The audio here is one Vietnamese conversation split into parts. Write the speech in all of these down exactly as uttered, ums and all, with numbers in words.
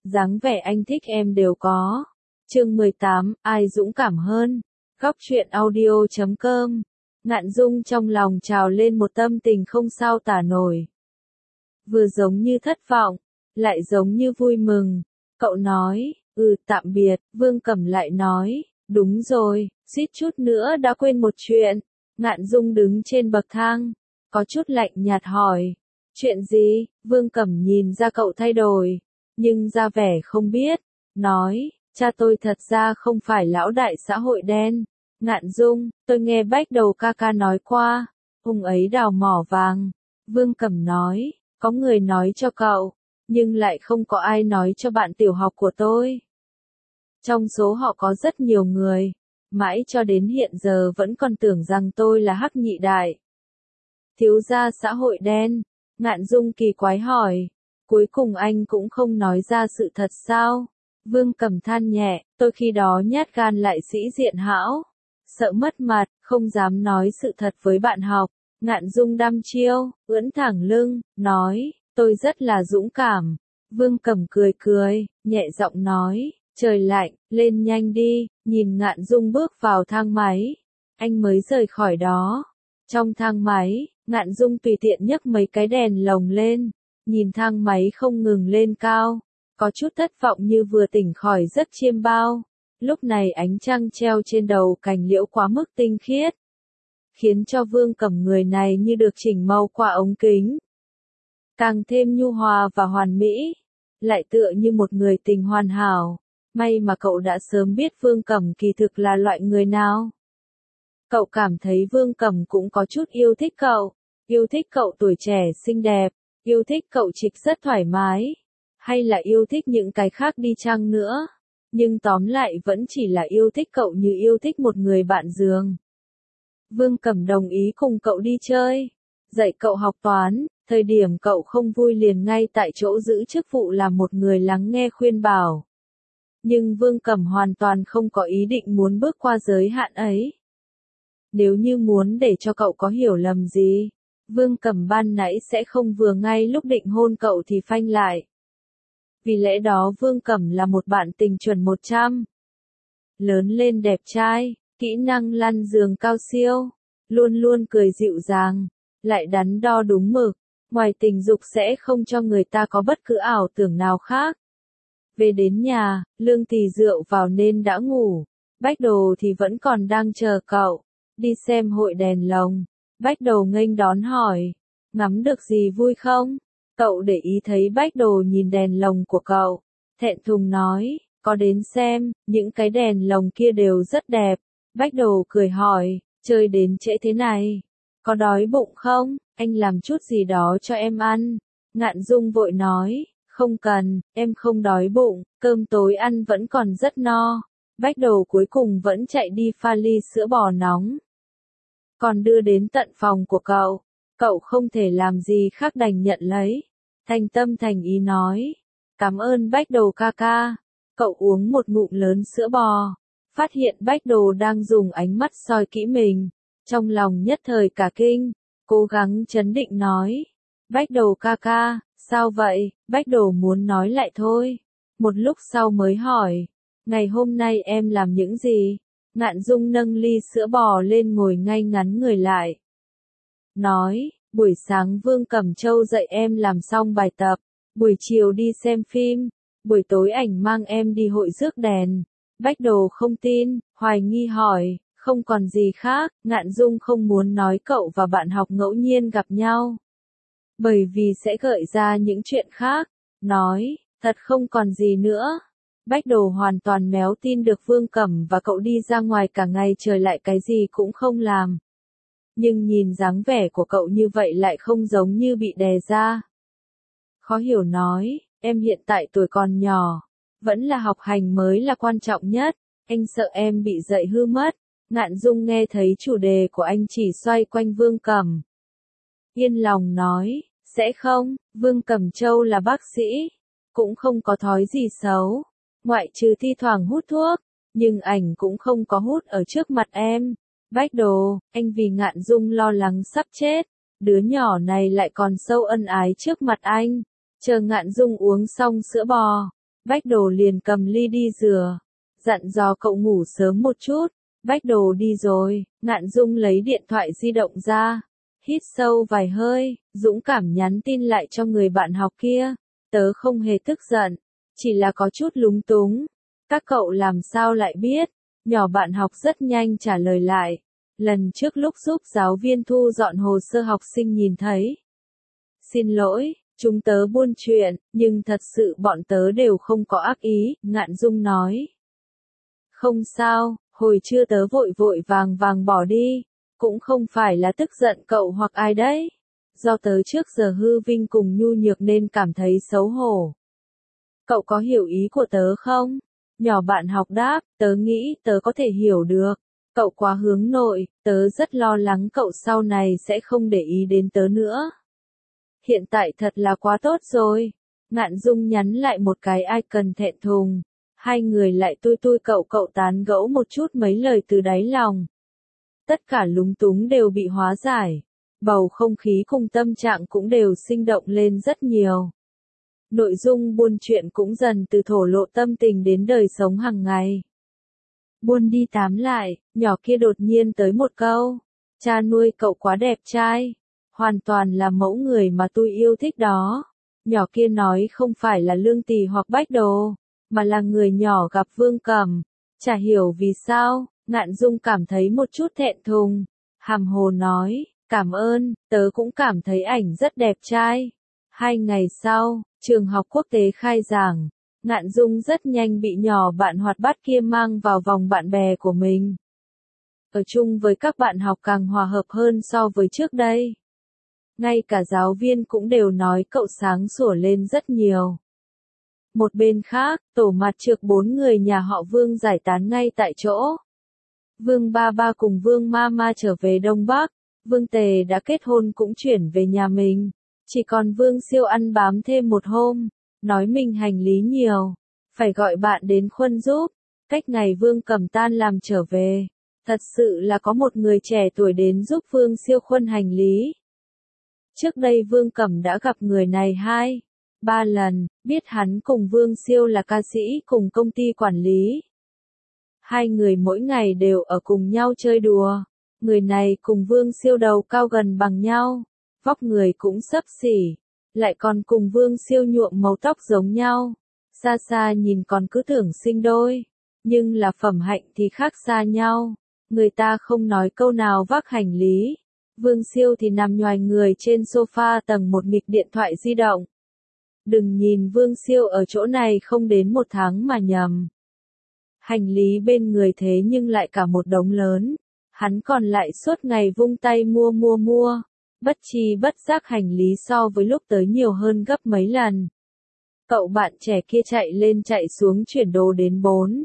dáng vẻ anh thích em đều có. Chương mười tám, ai dũng cảm hơn? Góc truyện audio chấm com. Ngạn Dung trong lòng trào lên một tâm tình không sao tả nổi. Vừa giống như thất vọng, lại giống như vui mừng. Cậu nói, ừ tạm biệt, Vương Cẩm lại nói, đúng rồi, suýt chút nữa đã quên một chuyện. Ngạn Dung đứng trên bậc thang, có chút lạnh nhạt hỏi, chuyện gì? Vương Cẩm nhìn ra cậu thay đổi, nhưng ra vẻ không biết, nói, cha tôi thật ra không phải lão đại xã hội đen. Ngạn Dung, tôi nghe Bách Đầu ca ca nói qua, ông ấy đào mỏ vàng. Vương Cẩm nói, có người nói cho cậu, nhưng lại không có ai nói cho bạn tiểu học của tôi. Trong số họ có rất nhiều người, mãi cho đến hiện giờ vẫn còn tưởng rằng tôi là Hắc Nhị Đại. Thiếu gia xã hội đen, Ngạn Dung kỳ quái hỏi, cuối cùng anh cũng không nói ra sự thật sao? Vương Cẩm than nhẹ, tôi khi đó nhát gan lại sĩ diện hão, sợ mất mặt, không dám nói sự thật với bạn học. Ngạn Dung đăm chiêu, ưỡn thẳng lưng, nói, tôi rất là dũng cảm. Vương Cẩm cười cười, nhẹ giọng nói, trời lạnh, lên nhanh đi. Nhìn Ngạn Dung bước vào thang máy, anh mới rời khỏi đó. Trong thang máy, Ngạn Dung tùy tiện nhấc mấy cái đèn lồng lên, nhìn thang máy không ngừng lên cao, có chút thất vọng như vừa tỉnh khỏi giấc chiêm bao. Lúc này ánh trăng treo trên đầu cành liễu quá mức tinh khiết, khiến cho Vương Cẩm người này như được chỉnh màu qua ống kính, càng thêm nhu hòa và hoàn mỹ, lại tựa như một người tình hoàn hảo. May mà cậu đã sớm biết Vương Cẩm kỳ thực là loại người nào. Cậu cảm thấy Vương Cẩm cũng có chút yêu thích cậu, yêu thích cậu tuổi trẻ xinh đẹp, yêu thích cậu trịch rất thoải mái, hay là yêu thích những cái khác đi chăng nữa, nhưng tóm lại vẫn chỉ là yêu thích cậu như yêu thích một người bạn giường. Vương Cẩm đồng ý cùng cậu đi chơi, dạy cậu học toán, thời điểm cậu không vui liền ngay tại chỗ giữ chức vụ làm một người lắng nghe khuyên bảo. Nhưng Vương Cẩm hoàn toàn không có ý định muốn bước qua giới hạn ấy. Nếu như muốn để cho cậu có hiểu lầm gì, Vương Cẩm ban nãy sẽ không vừa ngay lúc định hôn cậu thì phanh lại. Vì lẽ đó Vương Cẩm là một bạn tình chuẩn một trăm. Lớn lên đẹp trai, kỹ năng lăn giường cao siêu, luôn luôn cười dịu dàng, lại đắn đo đúng mực, ngoài tình dục sẽ không cho người ta có bất cứ ảo tưởng nào khác. Về đến nhà, Lương Tì rượu vào nên đã ngủ, Bách Đồ thì vẫn còn đang chờ cậu, đi xem hội đèn lồng. Bách Đồ nghênh đón hỏi, ngắm được gì vui không? Cậu để ý thấy Bách Đồ nhìn đèn lồng của cậu, thẹn thùng nói, có đến xem, những cái đèn lồng kia đều rất đẹp. Bách Đồ cười hỏi, chơi đến trễ thế này, có đói bụng không? Anh làm chút gì đó cho em ăn. Ngạn Dung vội nói, không cần, em không đói bụng, cơm tối ăn vẫn còn rất no. Bách Đồ cuối cùng vẫn chạy đi pha ly sữa bò nóng, còn đưa đến tận phòng của cậu. Cậu không thể làm gì khác đành nhận lấy, thành tâm thành ý nói, cảm ơn Bách Đồ ca ca. Cậu uống một ngụm lớn sữa bò, phát hiện Bách Đồ đang dùng ánh mắt soi kỹ mình, trong lòng nhất thời cả kinh, cố gắng trấn định nói, Bách Đồ ca ca, sao vậy? Bách Đồ muốn nói lại thôi, một lúc sau mới hỏi, ngày hôm nay em làm những gì? Ngạn Dung nâng ly sữa bò lên ngồi ngay ngắn người lại, nói, buổi sáng Vương Cẩm Châu dạy em làm xong bài tập, buổi chiều đi xem phim, buổi tối ảnh mang em đi hội rước đèn. Bách Đồ không tin, hoài nghi hỏi, không còn gì khác. Ngạn Dung không muốn nói cậu và bạn học ngẫu nhiên gặp nhau, bởi vì sẽ gợi ra những chuyện khác, nói, thật không còn gì nữa. Bách Đồ hoàn toàn méo tin được Vương Cẩm và cậu đi ra ngoài cả ngày trời lại cái gì cũng không làm. Nhưng nhìn dáng vẻ của cậu như vậy lại không giống như bị đè ra. Khó hiểu nói, em hiện tại tuổi còn nhỏ, vẫn là học hành mới là quan trọng nhất, anh sợ em bị dạy hư mất. Ngạn Dung nghe thấy chủ đề của anh chỉ xoay quanh Vương Cẩm, yên lòng nói, sẽ không, Vương Cẩm Châu là bác sĩ, cũng không có thói gì xấu, ngoại trừ thi thoảng hút thuốc, nhưng ảnh cũng không có hút ở trước mặt em. Bách Đồ, anh vì Ngạn Dung lo lắng sắp chết, đứa nhỏ này lại còn sâu ân ái trước mặt anh. Chờ Ngạn Dung uống xong sữa bò, Bách Đồ liền cầm ly đi rửa, dặn dò cậu ngủ sớm một chút. Bách Đồ đi rồi, Ngạn Dung lấy điện thoại di động ra, hít sâu vài hơi, dũng cảm nhắn tin lại cho người bạn học kia. Tớ không hề tức giận, chỉ là có chút lúng túng. Các cậu làm sao lại biết? Nhỏ bạn học rất nhanh trả lời lại. Lần trước lúc giúp giáo viên thu dọn hồ sơ học sinh nhìn thấy. Xin lỗi, chúng tớ buôn chuyện, nhưng thật sự bọn tớ đều không có ác ý, Ngạn Dung nói. Không sao, hồi trưa tớ vội vội vàng vàng bỏ đi, cũng không phải là tức giận cậu hoặc ai đấy. Do tớ trước giờ hư vinh cùng nhu nhược nên cảm thấy xấu hổ. Cậu có hiểu ý của tớ không? Nhỏ bạn học đáp, tớ nghĩ tớ có thể hiểu được. Cậu quá hướng nội, tớ rất lo lắng cậu sau này sẽ không để ý đến tớ nữa. Hiện tại thật là quá tốt rồi. Ngạn Dung nhắn lại một cái icon thẹn thùng. Hai người lại tui tui cậu cậu tán gẫu một chút mấy lời từ đáy lòng. Tất cả lúng túng đều bị hóa giải. Bầu không khí cùng tâm trạng cũng đều sinh động lên rất nhiều. Nội dung buôn chuyện cũng dần từ thổ lộ tâm tình đến đời sống hàng ngày. Buôn đi tám lại, nhỏ kia đột nhiên tới một câu. Cha nuôi cậu quá đẹp trai. Hoàn toàn là mẫu người mà tôi yêu thích đó. Nhỏ kia nói không phải là Lương Tỳ hoặc Bách Đồ, mà là người nhỏ gặp Vương Cẩm. Chả hiểu vì sao, Ngạn Dung cảm thấy một chút thẹn thùng. Hàm hồ nói, cảm ơn, tớ cũng cảm thấy ảnh rất đẹp trai. Hai ngày sau, trường học quốc tế khai giảng. Ngạn Dung rất nhanh bị nhỏ bạn hoạt bát kia mang vào vòng bạn bè của mình. Ở chung với các bạn học càng hòa hợp hơn so với trước đây. Ngay cả giáo viên cũng đều nói cậu sáng sủa lên rất nhiều. Một bên khác, tổ mặt trược bốn người nhà họ Vương giải tán ngay tại chỗ. Vương Ba Ba cùng Vương Ma Ma trở về Đông Bắc. Vương Tề đã kết hôn cũng chuyển về nhà mình. Chỉ còn Vương Siêu ăn bám thêm một hôm. Nói mình hành lý nhiều. Phải gọi bạn đến khuân giúp. Cách ngày Vương Cẩm tan làm trở về. Thật sự là có một người trẻ tuổi đến giúp Vương Siêu khuân hành lý. Trước đây Vương Cẩm đã gặp người này hai, ba lần, biết hắn cùng Vương Siêu là ca sĩ cùng công ty quản lý. Hai người mỗi ngày đều ở cùng nhau chơi đùa. Người này cùng Vương Siêu đầu cao gần bằng nhau, vóc người cũng xấp xỉ, lại còn cùng Vương Siêu nhuộm màu tóc giống nhau. Xa xa nhìn còn cứ tưởng sinh đôi, nhưng là phẩm hạnh thì khác xa nhau. Người ta không nói câu nào vác hành lý. Vương Siêu thì nằm nhoài người trên sofa tầng một nghịch điện thoại di động. Đừng nhìn Vương Siêu ở chỗ này không đến một tháng mà nhầm. Hành lý bên người thế nhưng lại cả một đống lớn. Hắn còn lại suốt ngày vung tay mua mua mua. Bất chi bất giác hành lý so với lúc tới nhiều hơn gấp mấy lần. Cậu bạn trẻ kia chạy lên chạy xuống chuyển đồ đến bốn,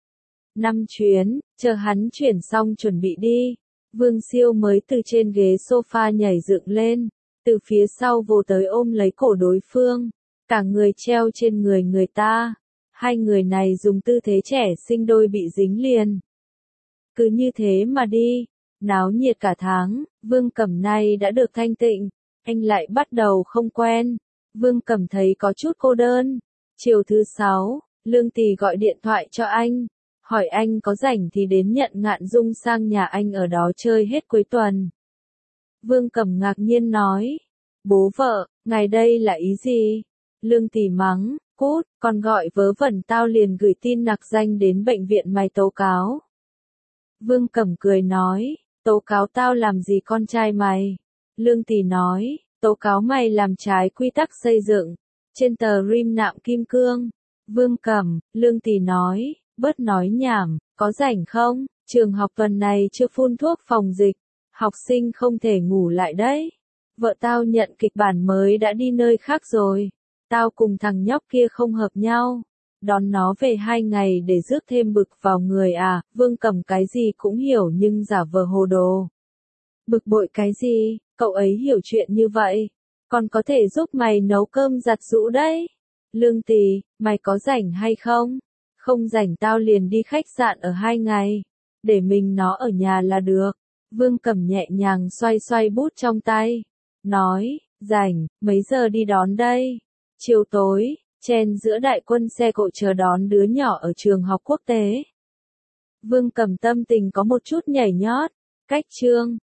năm chuyến, chờ hắn chuyển xong chuẩn bị đi. Vương Siêu mới từ trên ghế sofa nhảy dựng lên, từ phía sau vồ tới ôm lấy cổ đối phương, cả người treo trên người người ta. Hai người này dùng tư thế trẻ sinh đôi bị dính liền. Cứ như thế mà đi, náo nhiệt cả tháng. Vương Cẩm nay đã được thanh tịnh, anh lại bắt đầu không quen. Vương Cẩm thấy có chút cô đơn. Chiều thứ sáu, Lương Tỳ gọi điện thoại cho anh. Hỏi anh có rảnh thì đến nhận Ngạn Dung sang nhà anh ở đó chơi hết cuối tuần. Vương Cẩm ngạc nhiên nói. Bố vợ, ngài đây là ý gì? Lương Tỳ mắng, cút, còn gọi vớ vẩn tao liền gửi tin nặc danh đến bệnh viện mày tố cáo. Vương Cẩm cười nói, tố cáo tao làm gì con trai mày? Lương Tỳ nói, tố cáo mày làm trái quy tắc xây dựng, trên tờ rim nạm kim cương. Vương Cẩm, Lương Tỳ nói, bớt nói nhảm, có rảnh không? Trường học tuần này chưa phun thuốc phòng dịch, học sinh không thể ngủ lại đấy. Vợ tao nhận kịch bản mới đã đi nơi khác rồi. Tao cùng thằng nhóc kia không hợp nhau. Đón nó về hai ngày để rước thêm bực vào người à? Vương Cẩm cái gì cũng hiểu nhưng giả vờ hồ đồ. Bực bội cái gì? Cậu ấy hiểu chuyện như vậy, còn có thể giúp mày nấu cơm giặt giũ đấy. Lương Tỳ, mày có rảnh hay không? Không rảnh tao liền đi khách sạn ở hai ngày, để mình nó ở nhà là được. Vương Cẩm nhẹ nhàng xoay xoay bút trong tay, nói, rảnh, mấy giờ đi đón đây? Chiều tối, chen giữa đại quân xe cộ chờ đón đứa nhỏ ở trường học quốc tế. Vương Cầm tâm tình có một chút nhảy nhót, cách Trương